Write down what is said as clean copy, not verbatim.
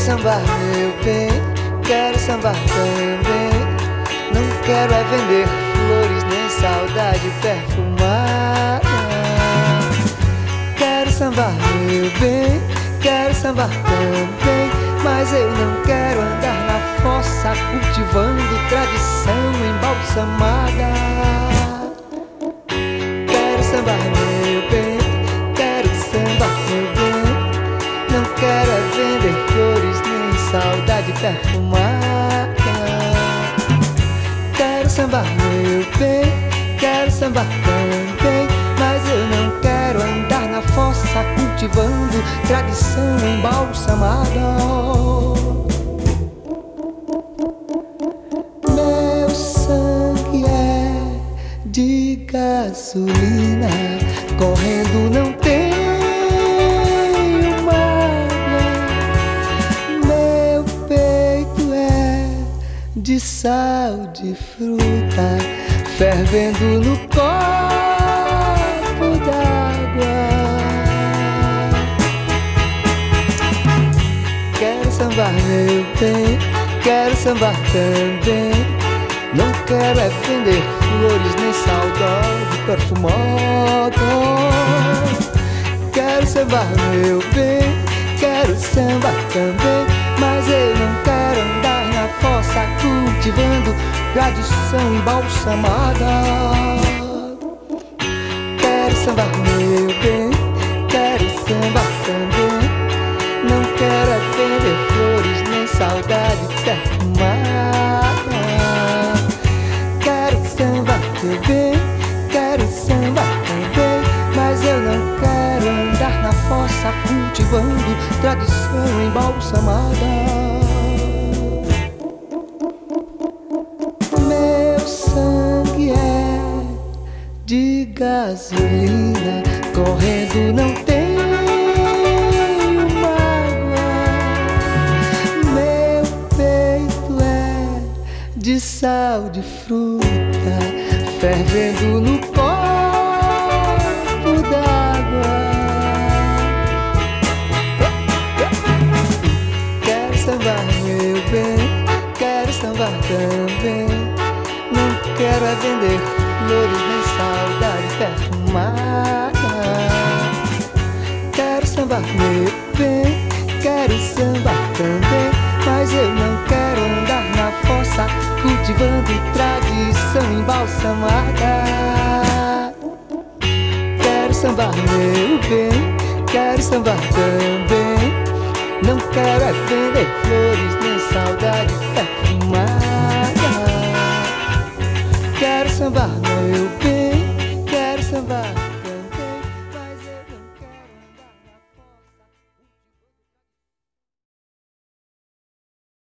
sambar, meu bem, quero sambar também. Não quero é vender flores nem saudade perfumada. Quero sambar, meu bem, quero sambar também. Mas eu não quero andar na fossa cultivando tradição embalsamada. Quero sambar, meu bem, quero sambar, meu bem. Não quero é vender flores nem saudade perfumada. Quero sambar, meu bem, quero sambar também. Mas eu não quero andar na fossa cultivando tradição embalsamada. Meu sangue é de gasolina, correndo não tenho mágoa. Meu peito é de sal de fruta, fervendo no copo d'água. Quero sambar, meu bem, quero sambar também. Não quero é vender flores nem saudade perfumada. Quero sambar, meu bem, quero sambar também. Mas eu não quero andar na fossa cultivando tradição embalsamada. Quero sambar, meu bem, quero sambar também. Não quero é vender flores nem saudade perfumada. Quero sambar, meu bem, quero sambar também. Mas eu não quero andar na fossa cultivando tradição embalsamada. Meu sangue é de gasolina, correndo não tenho mágoa. Meu peito é de sal de fruta, fervendo no copo d'água. Quero sambar, meu bem, quero sambar também. Não quero é vender flores nem saudade perfumada. Quero sambar, meu bem, quero sambar também. Mas eu não quero andar na fossa cultivando tradição embalsamada. Quero sambar, meu bem, quero sambar também. Não quero é vender flores nem saudade perfumada. Quero sambar,